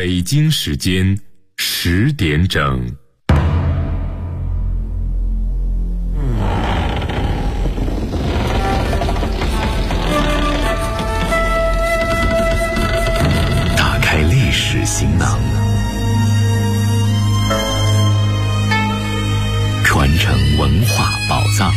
北京时间10点整。 打开历史行囊，传承文化宝藏。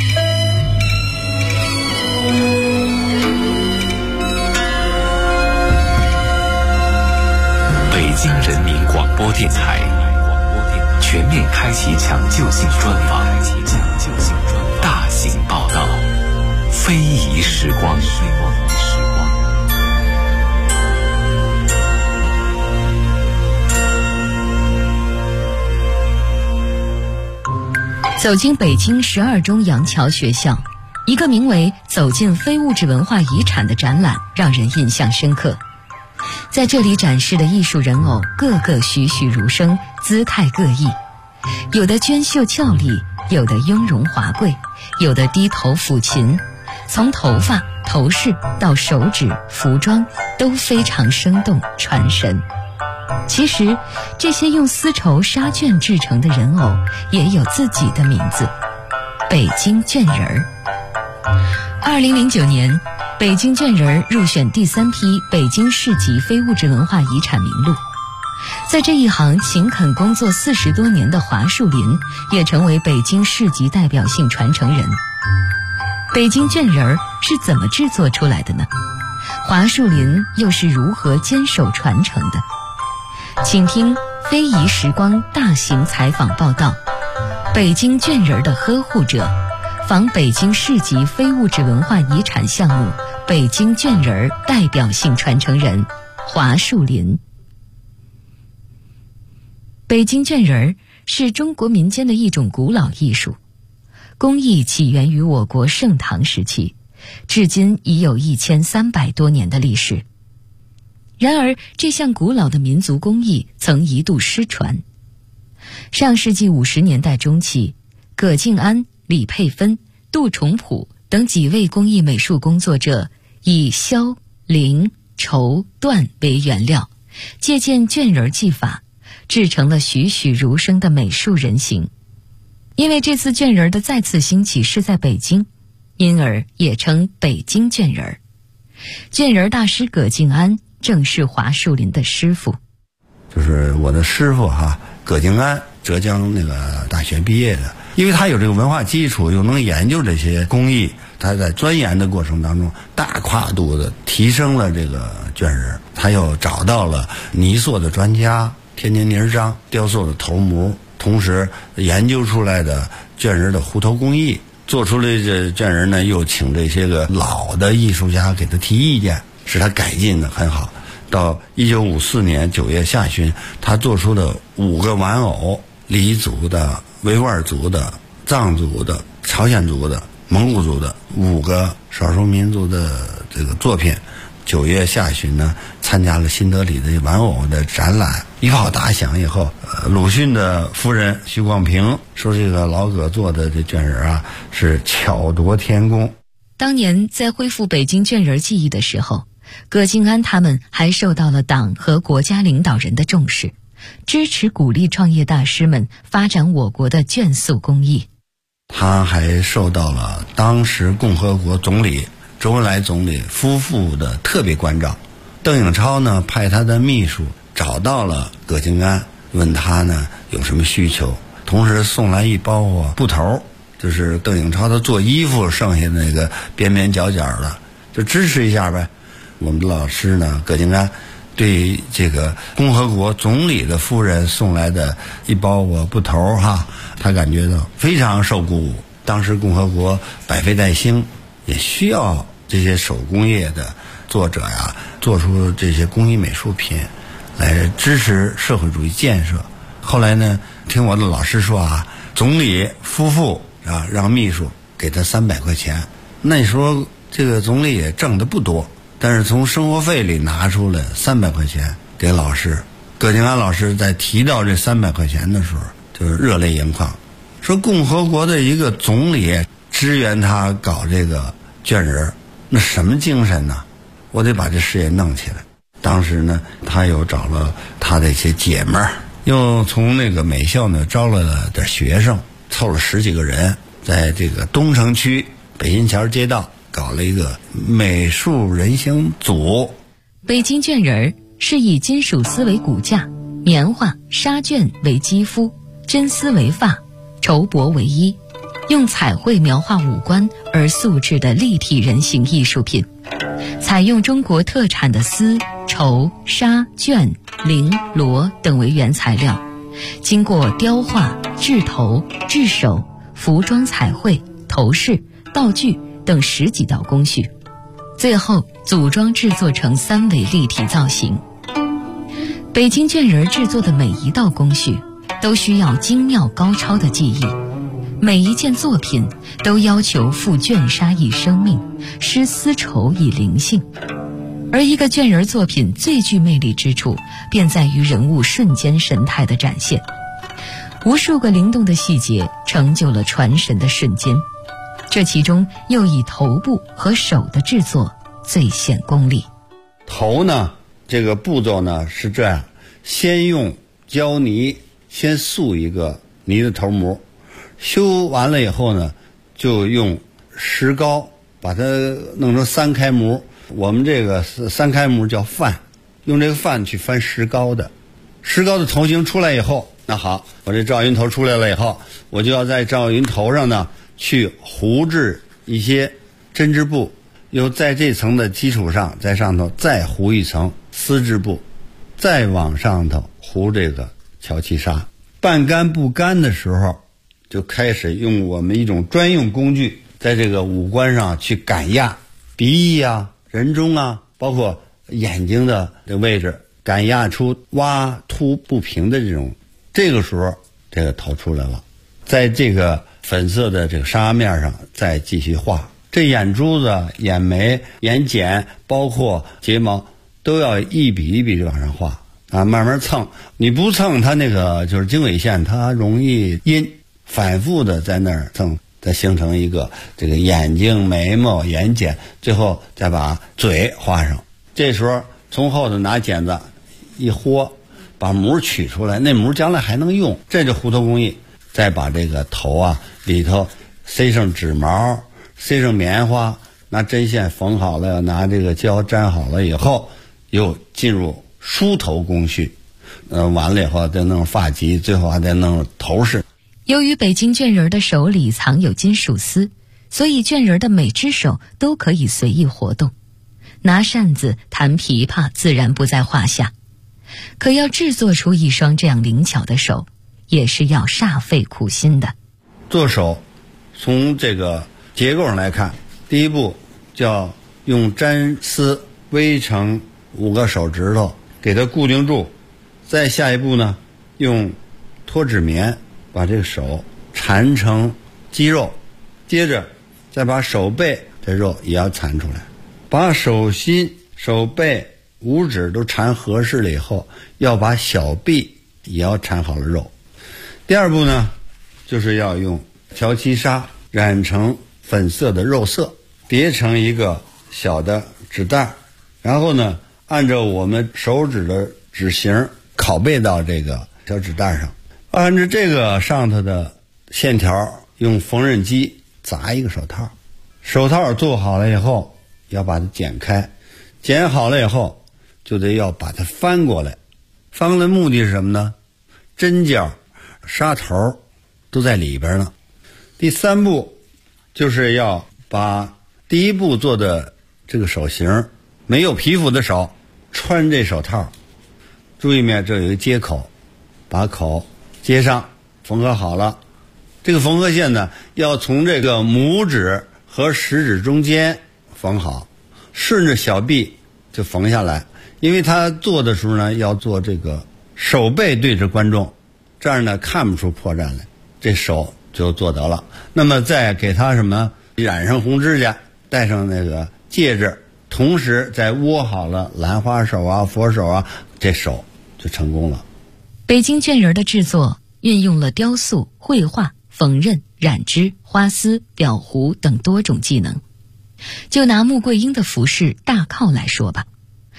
北京人民广播电台全面开启抢救性专访，大型报道，非遗时光。 走进北京12中杨桥学校，一个名为《走进非物质文化遗产》的展览让人印象深刻。在这里展示的艺术人偶个个栩栩如生，姿态各异，有的娟秀俏丽，有的雍容华贵，有的低头抚琴，从头发、头饰到手指、服装都非常生动传神。其实这些用丝绸纱绢制成的人偶也有自己的名字，北京绢人儿。2009年，北京绢人儿入选第3批北京市级非物质文化遗产名录。在这一行勤恳工作40多年的华树林也成为北京市级代表性传承人。北京绢人儿是怎么制作出来的呢？华树林又是如何坚守传承的？请听非遗时光大型采访报道，北京绢人的呵护者，访北京市级非物质文化遗产项目北京绢人代表性传承人华树林。北京绢人是中国民间的一种古老艺术，工艺起源于我国盛唐时期，至今已有1300多年的历史。然而，这项古老的民族工艺曾一度失传。上世纪50年代中期，葛敬安、李佩芬、杜重普等几位工艺美术工作者以绡、绫、绸、缎为原料，借鉴绢人技法，制成了栩栩如生的美术人形。因为这次绢人的再次兴起是在北京，因而也称北京绢人。绢人大师葛敬安正是华树林的师傅， 就是我的师傅葛敬安，浙江那个大学毕业的。因为他有这个文化基础，又能研究这些工艺，他在钻研的过程当中大跨度的提升了这个绢人。他又找到了泥塑的专家，天津泥章雕塑的头模，同时研究出来的绢人的糊头工艺，做出来这绢人呢，又请这些个老的艺术家给他提意见，使他改进的很好。到1954年9月下旬，他做出的5个玩偶，黎族的、维吾尔族的、藏族的、朝鲜族的、蒙古族的5个少数民族的这个作品。9月下旬呢，参加了新德里的玩偶的展览，一炮打响以后，鲁迅的夫人徐广平说，这个老葛做的这绢人是巧夺天工。 当年在恢复北京绢人技艺的时候，葛敬安他们还受到了党和国家领导人的重视，支持鼓励创业大师们发展我国的绢塑工艺。 他还受到了当时共和国总理周恩来总理夫妇的特别关照。邓颖超呢，派他的秘书找到了葛敬安，问他呢有什么需求，同时送来一包布头，就是邓颖超他做衣服剩下那个边边角角的，就支持一下呗。我们的老师呢，葛敬安对这个共和国总理的夫人送来的一包布头他感觉到非常受鼓舞。当时共和国百废待兴，也需要这些手工业的作者做出这些工艺美术品来支持社会主义建设。后来呢，听我的老师说总理夫妇让秘书给他300块钱。那时候这个总理也挣得不多，但是从生活费里拿出了300块钱给老师。葛敬安老师在提到这300块钱的时候，就是热泪盈眶，说共和国的一个总理支援他搞这个绢人，那什么精神呢？我得把这事业弄起来。 当时呢，他又找了他的一些姐们儿，又从那个美校呢招了点学生，凑了10几个人，在这个东城区北新桥街道搞了一个美术人形组。 北京卷人是以金属丝为骨架，棉花、纱绢为肌肤，真丝为发，绸帛为衣，用彩绘描画五官而塑制的立体人形艺术品。采用中国特产的丝、绸、纱、绢、绫、罗等为原材料，经过雕画、制头、制手、服装彩绘、头饰、道具等10几道工序，最后组装制作成3维立体造型。北京卷人制作的每一道工序都需要精妙高超的技艺，每一件作品都要求赋卷纱以生命，施丝绸以灵性。而一个卷人作品最具魅力之处，便在于人物瞬间神态的展现。无数个灵动的细节成就了传神的瞬间，这其中又以头部和手的制作最显功力。 头呢，这个步骤呢是这样，先用胶泥先塑一个泥的头模，修完了以后呢，就用石膏把它弄成3开模。我们这个3开模叫范，用这个范去翻石膏的。石膏的头型出来以后，那好，我这赵云头出来了以后，我就要在赵云头上呢去糊制一些针织布，又在这层的基础上，在上头再糊一层丝织布，再往上头糊这个乔其纱。半干不干的时候，就开始用我们一种专用工具，在这个五官上去赶压，鼻翼啊、人中啊，包括眼睛的这位置，赶压出洼凸不平的这个时候，这个头出来了。在这个粉色的这个纱面上再继续画，这眼珠子、眼眉、眼睑，包括睫毛，都要一笔一笔的往上画啊，慢慢蹭。你不蹭，它那个就是经纬线，它容易阴，反复的在那儿蹭，再形成一个这个眼睛、眉毛、眼睑，最后再把嘴画上。这时候从后头拿剪子一豁，把模取出来，那模将来还能用，这就糊头工艺。再把这个头啊里头塞上纸毛，塞上棉花，拿针线缝好了，拿这个胶粘好了以后，又进入梳头工序。完了以后再弄发髻，最后还得弄头饰。 由于北京卷人的手里藏有金属丝，所以卷人的每只手都可以随意活动，拿扇子、弹琵琶自然不在话下。可要制作出一双这样灵巧的手，也是要煞费苦心的。 做手从这个结构上来看，第一步叫用粘丝围成5个手指头给它固定住，再下一步呢，用脱脂棉把这个手缠成肌肉，接着再把手背这肉也要缠出来，把手心、手背、五指都缠合适了以后，要把小臂也要缠好了肉。第二步呢，就是要用乔其纱染成粉色的肉色，叠成一个小的纸袋，然后呢，按照我们手指的指型拷贝到这个小纸袋上，按照这个上头的线条，用缝纫机砸一个手套。手套做好了以后，要把它剪开，剪好了以后，就得要把它翻过来。翻过来目的是什么呢？针脚、纱头都在里边呢。第3步就是要把第一步做的这个手型，没有皮肤的手穿这手套，注意面这有一个接口，把口接上，缝合好了。这个缝合线呢，要从这个拇指和食指中间缝好，顺着小臂就缝下来。因为他做的时候呢，要做这个手背对着观众，这样呢看不出破绽来，这手就做得了。那么再给他什么染上红指甲，戴上那个戒指，同时再握好了兰花手啊、佛手啊，这手就成功了。 北京卷人的制作运用了雕塑、绘画、缝纫、染织、花丝、裱糊等多种技能。就拿穆桂英的服饰大靠来说吧，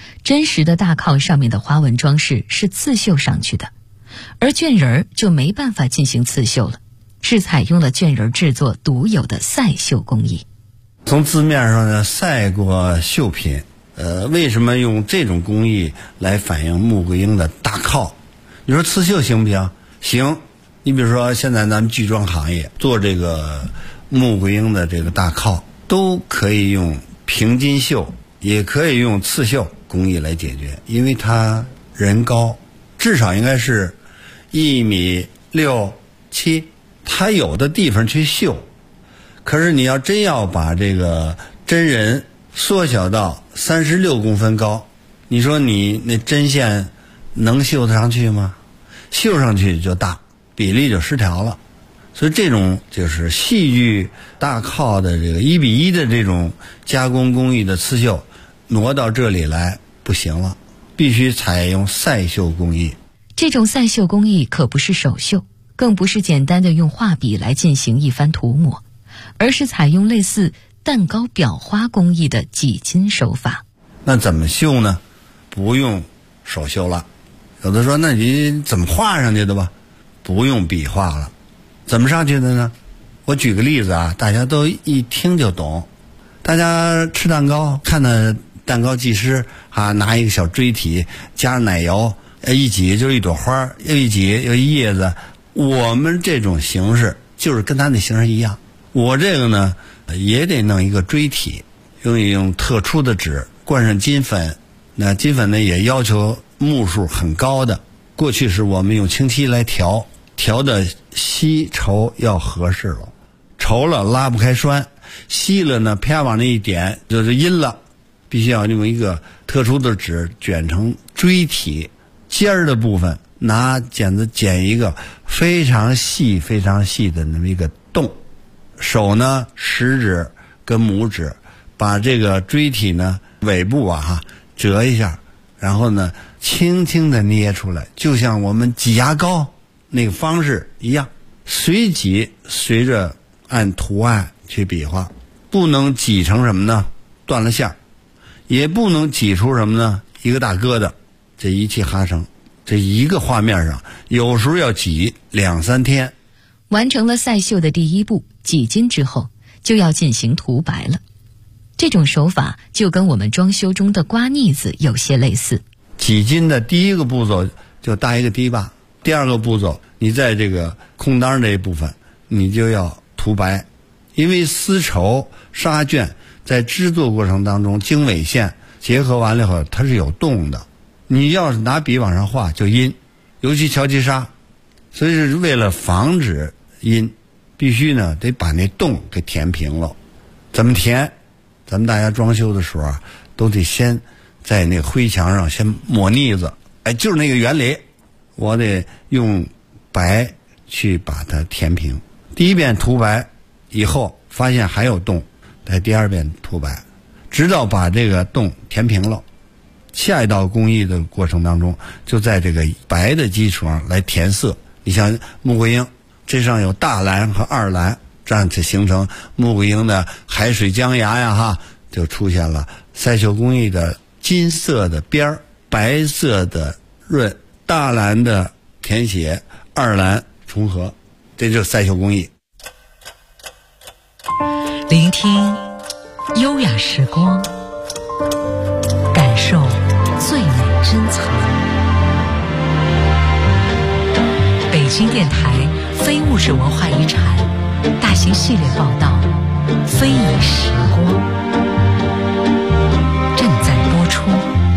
真实的大靠上面的花纹装饰是刺绣上去的，而绢人儿就没办法进行刺绣了，是采用了绢人制作独有的赛绣工艺。 从字面上呢，赛过绣品。为什么用这种工艺来反映穆桂英的大靠？你说刺绣行不行？行。你比如说现在咱们剧装行业做这个穆桂英的这个大靠，都可以用平金绣，也可以用刺绣工艺来解决，因为它人高，至少应该是1.6、7米，它有的地方去绣。可是你要真要把这个真人缩小到36公分高，你说你那针线能绣得上去吗？绣上去就大，比例就失调了。所以这种就是戏剧大靠的这个1:1的这种加工工艺的刺绣，挪到这里来不行了，必须采用赛绣工艺。 这种赛绣工艺可不是手绣，更不是简单的用画笔来进行一番涂抹，而是采用类似蛋糕裱花工艺的几金手法。 那怎么绣呢？不用手绣了。有的说那你怎么画上去的吧？不用笔画了。怎么上去的呢？我举个例子啊，大家都一听就懂。大家吃蛋糕，看到蛋糕技师啊，拿一个小锥体加奶油，一挤就是一朵花，又一挤又一叶子。我们这种形式就是跟他那形式一样。我这个呢也得弄一个锥体，用特殊的纸灌上金粉，那金粉呢也要求目数很高的。过去是我们用清漆来调的稀稠要合适了，稠了拉不开栓，稀了呢啪往那一点就是阴了，必须要用一个特殊的纸卷成锥体，尖儿的部分拿剪子剪一个非常细非常细的那么一个洞。手呢食指跟拇指把这个锥体呢尾部折一下，然后呢轻轻的捏出来，就像我们挤牙膏那个方式一样，随挤随着按图案去比划，不能挤成什么呢断了线，也不能挤出什么呢一个大疙瘩。这一气哈成，这一个画面上有时候要挤2-3天。 完成了赛绣的第一步挤金之后，就要进行涂白了。这种手法就跟我们装修中的刮腻子有些类似。 挤金的第一个步骤就搭一个堤坝，第二个步骤你在这个空当这一部分你就要涂白，因为丝绸纱绢在织作过程当中经纬线结合完了以后它是有洞的，你要是拿笔往上画就阴，尤其乔其纱。所以是为了防止阴，必须呢得把那洞给填平了。怎么填？咱们大家装修的时候都得先在那个灰墙上先抹腻子，就是那个原理，我得用白去把它填平。第一遍涂白以后发现还有洞，在第二遍涂白，直到把这个洞填平了。下一道工艺的过程当中，就在这个白的基础上来填色。你像穆桂英，这上有大蓝和二蓝，这样就形成穆桂英的海水江崖就出现了赛绣工艺的金色的边儿，白色的润，大蓝的填写，二蓝重合，这就是赛绣工艺。 聆听优雅时光，感受最美珍藏。北京电台非物质文化遗产大型系列报道《非遗时光》正在播出。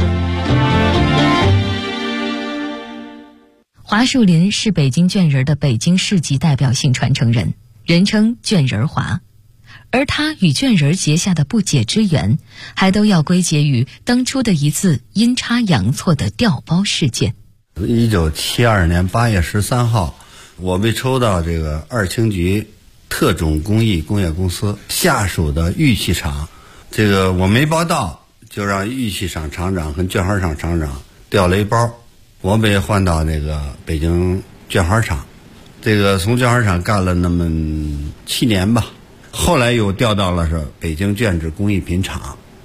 华树林是北京绢人的北京市级代表性传承人，人称绢人华。而他与绢人结下的不解之缘，还都要归结于当初的一次阴差阳错的调包事件。 1972年8月13号，我被抽到这个二轻局特种工艺工业公司下属的玉器厂，这个我没报到，就让玉器厂厂长和绢花厂厂长调了一包，我被换到那个北京绢花厂，这个从绢花厂干了那么7年吧，后来又调到了是北京绢纸工艺品厂，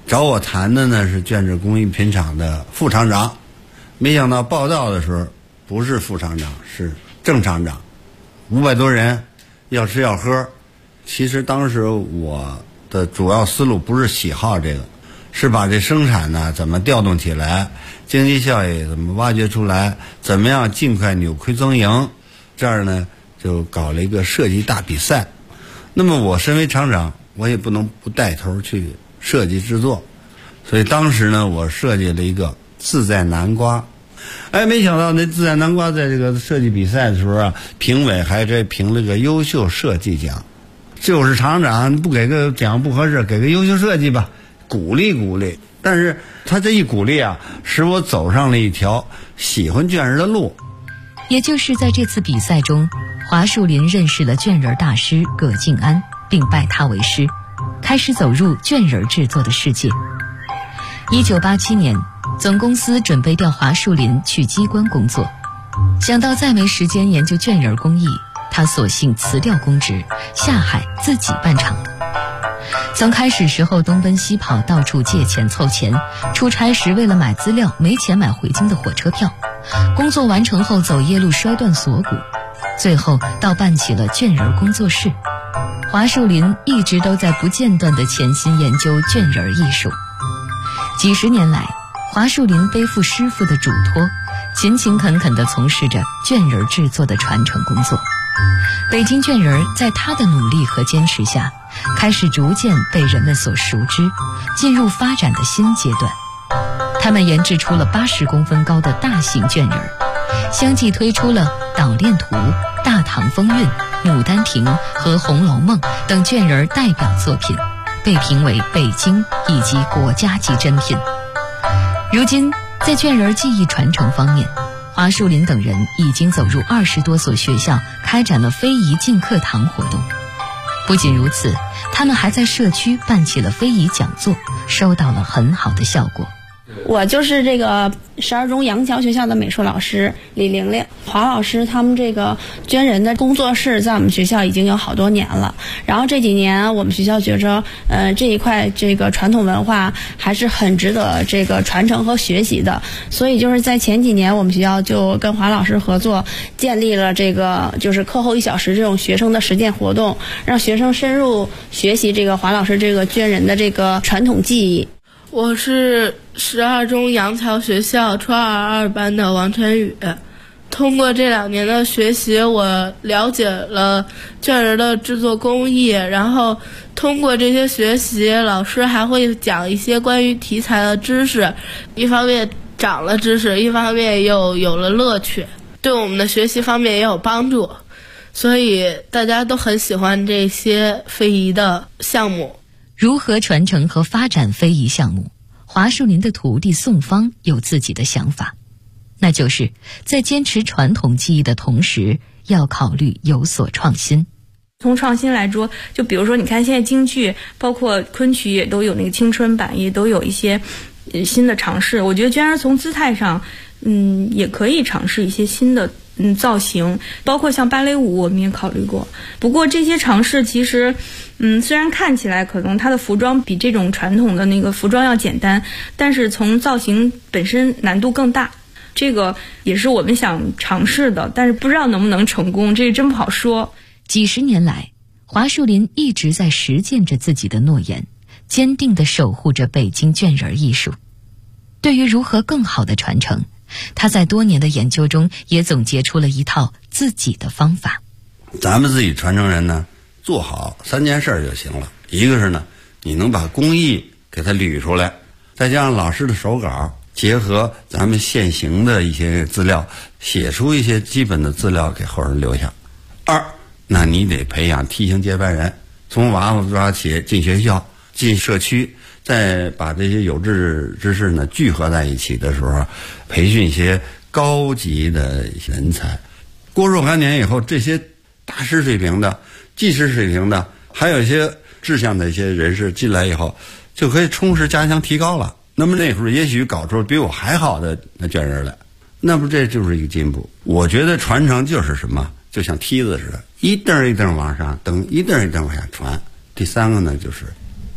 找我谈的呢是卷纸工艺品厂的副厂长，没想到报道的时候不是副厂长，是正厂长，500多人，要吃要喝。其实当时我的主要思路不是喜好这个，是把这生产呢怎么调动起来，经济效益怎么挖掘出来，怎么样尽快扭亏增盈。这儿呢就搞了一个设计大比赛。那么我身为厂长，我也不能不带头去设计制作，所以当时呢我设计了一个自在南瓜。没想到那自在南瓜在这个设计比赛的时候啊，评委还评了个优秀设计奖。就是厂长不给个奖不合适，给个优秀设计吧，鼓励鼓励。但是他这一鼓励啊，使我走上了一条喜欢卷人的路。 也就是在这次比赛中，华树林认识了卷人大师葛静安，并拜他为师，开始走入卷人制作的世界。1987年，总公司准备调华树林去机关工作，想到再没时间研究卷人工艺，他索性辞掉公职，下海自己办厂。从开始时候东奔西跑，到处借钱凑钱，出差时为了买资料没钱买回京的火车票，工作完成后走夜路摔断锁骨，最后到办起了卷人工作室。华树林一直都在不间断地潜心研究卷人艺术。几十年来，华树林背负师傅的嘱托，勤勤恳恳地从事着卷人制作的传承工作。北京卷人在他的努力和坚持下，开始逐渐被人们所熟知，进入发展的新阶段。他们研制出了80公分高的大型卷人，相继推出了《捣练图》《大唐风韵》《牡丹亭》和《红楼梦》等卷人代表作品，被评为北京以及国家级珍品。如今，在卷人技艺传承方面，华树林等人已经走入20多所学校，开展了非遗进课堂活动。不仅如此，他们还在社区办起了非遗讲座，收到了很好的效果。 我就是这个12中杨桥学校的美术老师李玲玲。华老师他们这个捐人的工作室在我们学校已经有好多年了，然后这几年我们学校觉着这一块这个传统文化还是很值得这个传承和学习的，所以就是在前几年我们学校就跟华老师合作，建立了这个就是课后1小时这种学生的实践活动，让学生深入学习这个华老师这个捐人的这个传统技艺。 我是12中杨桥学校初二2班的王晨宇。通过这2年的学习，我了解了卷人的制作工艺，然后通过这些学习，老师还会讲一些关于题材的知识，一方面长了知识，一方面又有了乐趣，对我们的学习方面也有帮助，所以大家都很喜欢这些非遗的项目。 如何传承和发展非遗项目，华树林的徒弟宋芳有自己的想法，那就是在坚持传统技艺的同时，要考虑有所创新。 从创新来说，就比如说你看现在京剧包括昆曲也都有那个青春版，也都有一些新的尝试。我觉得居然从姿态上也可以尝试一些新的造型，包括像芭蕾舞我们也考虑过。不过这些尝试其实虽然看起来可能它的服装比这种传统的那个服装要简单，但是从造型本身难度更大，这个也是我们想尝试的，但是不知道能不能成功，这真不好说。 几十年来，华树林一直在实践着自己的诺言，坚定地守护着北京卷人艺术。对于如何更好的传承，他在多年的研究中也总结出了一套自己的方法。 咱们自己传承人呢，做好3件事就行了。一个是呢，你能把工艺给它捋出来，再加上老师的手稿，结合咱们现行的一些资料，写出一些基本的资料给后人留下。2，那你得培养梯形接班人，从娃娃抓起，进学校，进社区，再把这些有志之士呢聚合在一起的时候，培训一些高级的人才。过若干年以后，这些大师水平的、技师水平的，还有一些志向的一些人士进来以后，就可以充实加强提高了。那么那时候也许搞出比我还好的卷人来，那不这就是一个进步。我觉得传承就是什么，就像梯子似的，一蹬一蹬往上蹬，一蹬一蹬往下传。第3个呢，就是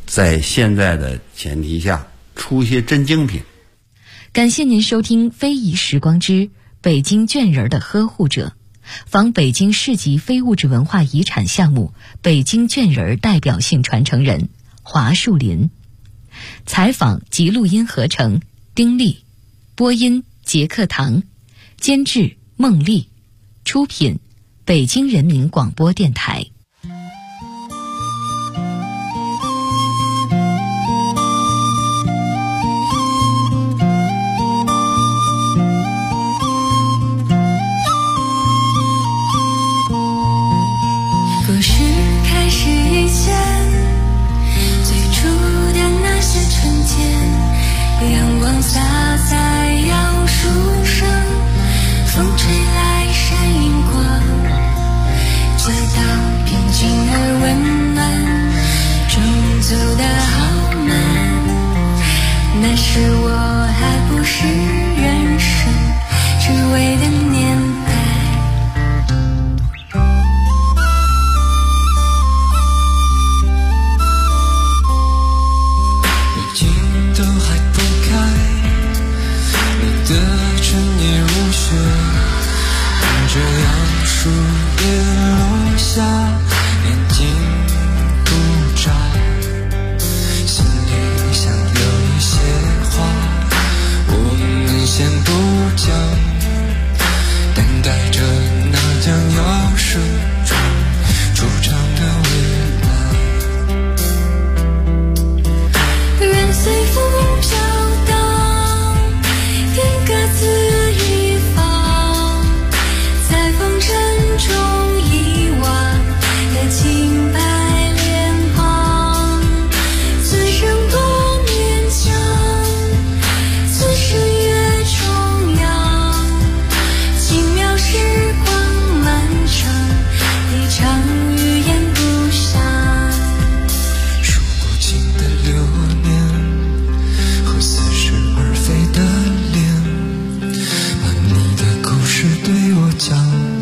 在现在的前提下出一些真精品。 感谢您收听非遗时光之北京卷人的呵护者，访北京市级非物质文化遗产项目北京卷人代表性传承人华树林。采访及录音合成丁力，播音杰克堂，监制孟丽，出品北京人民广播电台。 故事开始以前，最初的那些瞬间，阳光洒在杨树上，风吹来闪银光，街道平静而温暖，钟走得好慢，那时我还不是人生只为的年代。 这杨树叶落下，眼睛不眨，心里想有一些话，我们先不讲，等待着那将要射中出场的未来。任随风飘荡，愿各自中遗忘的清白脸庞，此生多勉强，此生越重要，奇妙时光漫长，一场语言不详，数不尽的流年和似是而非的脸，把你的故事对我讲，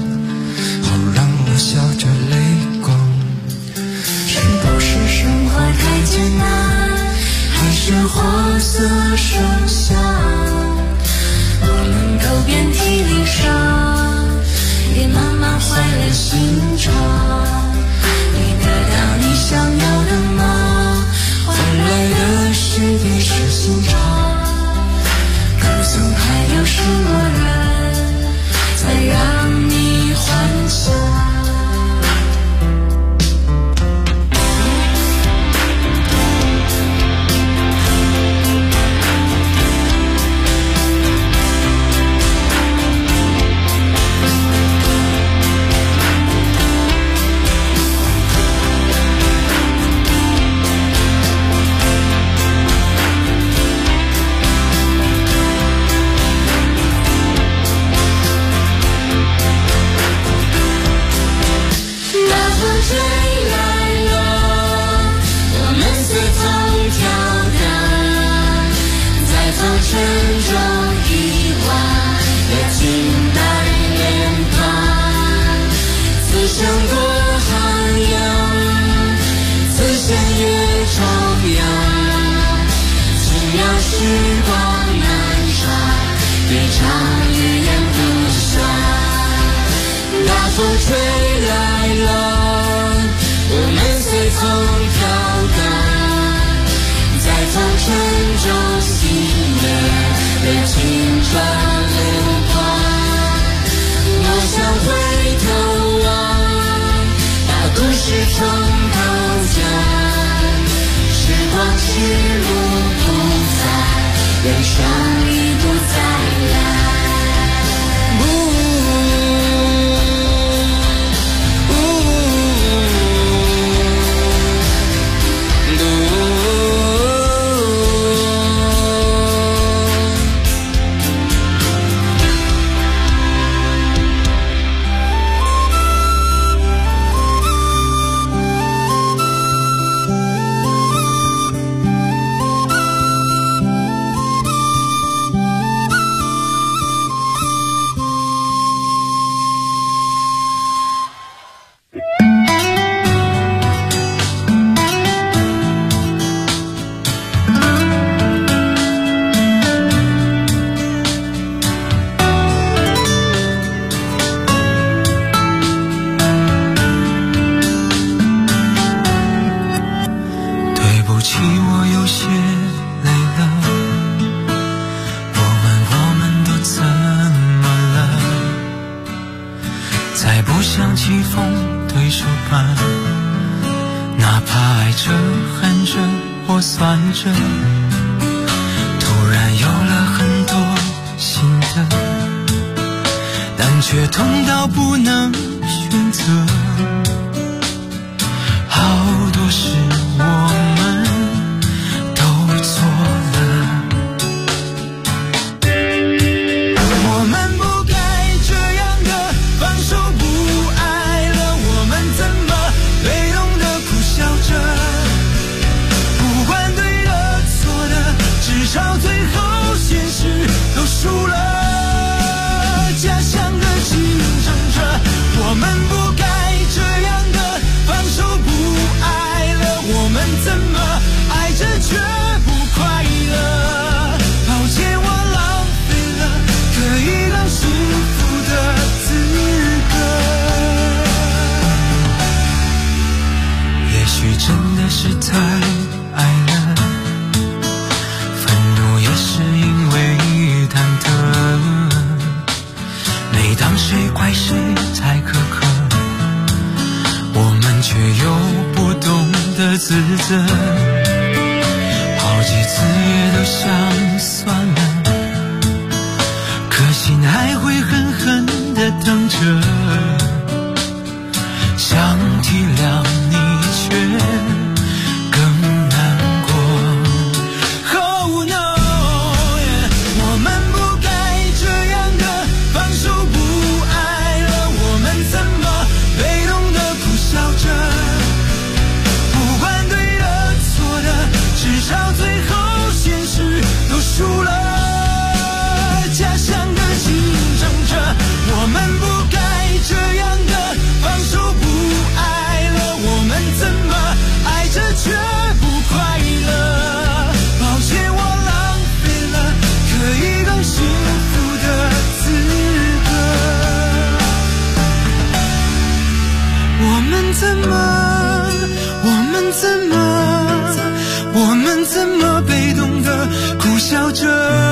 笑着泪光，是不是生活太艰难，还是活色生香？我们都遍体鳞伤，也慢慢坏了心肠。你得到你想要的吗？换来的是地是心肠。可曾还有什么人才让你幻想？ 像起风对手般，哪怕爱着恨着或算着，突然有了很多新的，但却痛到不能选择。好多事我们都错了，我们不该这样的放手不爱了，我们怎么被动的苦笑着，不管对的错的，至少最后现实都输了。假象的竞争着，我们不该这样的放手不爱了，我们怎么爱着却不快乐？抱歉，我浪费了可以更幸福的资格。也许真的是太爱了，愤怒也是因为忐忑，每当谁怪谁太苛刻，我们却又不懂得自责，好几次也都想算了，可心还会狠狠地疼着，想体谅你却更难过。 Oh no， 我们不该这样的放手不爱了，我们怎么被动的苦笑着，不管对的错的，至少最后现实都输了。假象的竞争着，我们不该这样的放手不爱了，我们怎么爱着却不快乐？抱歉，我浪费了可以更幸福的资格。我们怎么被动的苦笑着？